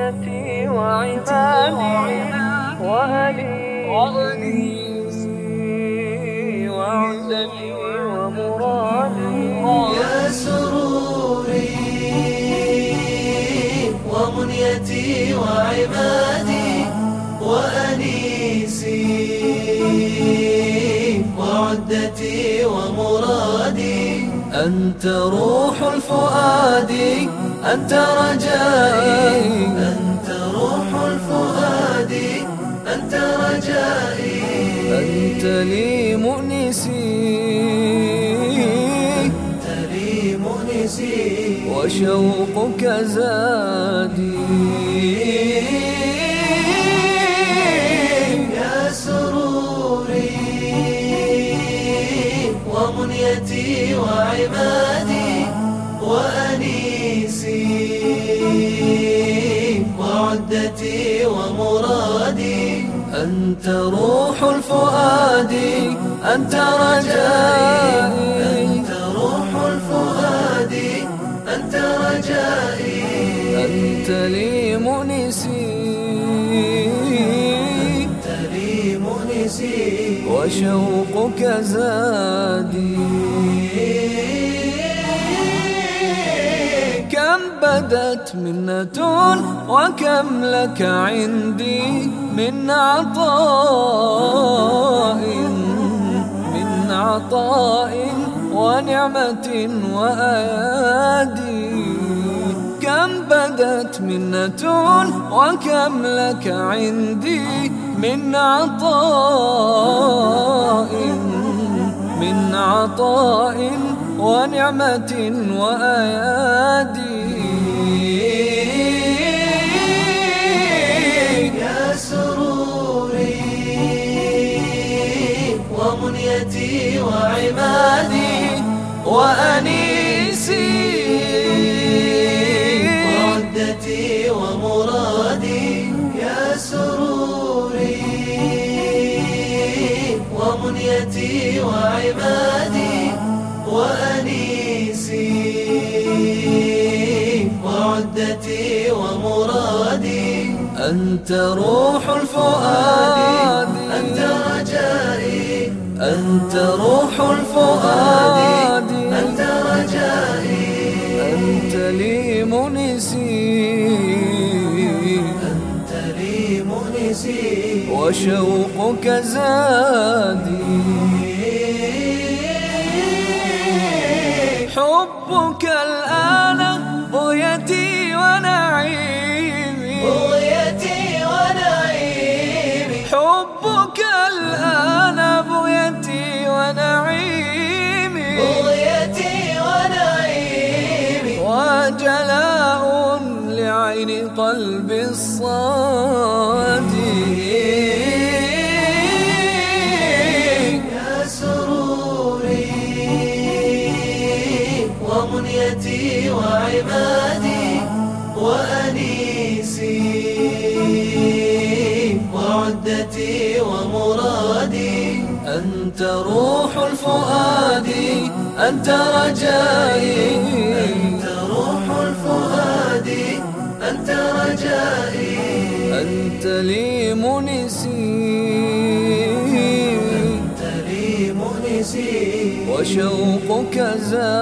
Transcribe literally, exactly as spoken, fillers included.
ومنيتي وعمادي وأنيسي وعزتي ومرادي. يا سروري ومنيتي وعمادي وأنيسي وعدتي ومرادي. أنت روح الفؤاد، أنت رجائي، أنت روح الفؤاد، أنت رجائي. أنت لي مؤنسي، أنت لي مؤنسي، وشوقك زادي. يا سروري ومنيتي وعمادي وأنيسي وعدتي ومرادي. أنت روح الفؤاد، أنت رجائي، أنت روح الفؤاد، أنت رجائي. أنت لي مؤنسي، أنت لي مؤنسي، وشوقك زادي. كم بدت منة وكم لك عندي من عطاء، من عطاء ونعمة وأيادي. كم بدت منة وكم لك عندي من عطاء، من عطاء ونعمة وأيادي. يا سروري ومنيتي وعمادي وأنيسي وعدتي ومرادي. يا سروري ومنيتي وعمادي وأنيسي وعدتي ومرادي. أنت روح الفؤاد، أنت رجائي، أنت روح الفؤاد، أنت رجائي. أنت لي مؤنسي، أنت لي مؤنسي، وشوقك زادي. حبك الآن بغيتي ونعيمي، بغيتي ونعيمي. حبك الآن بغيتي ونعيمي، بغيتي ونعيمي. وجلاء لعين قلبي الصادي. يا سروري ومنيتي وعمادي وأنيسي وعدتي ومرادي. أنت روح الفؤاد، أنت رجائي، أنت روح الفؤاد، أنت رجائي. أنت لي مؤنسي، أنت لي مؤنسي، وشوقك زادي.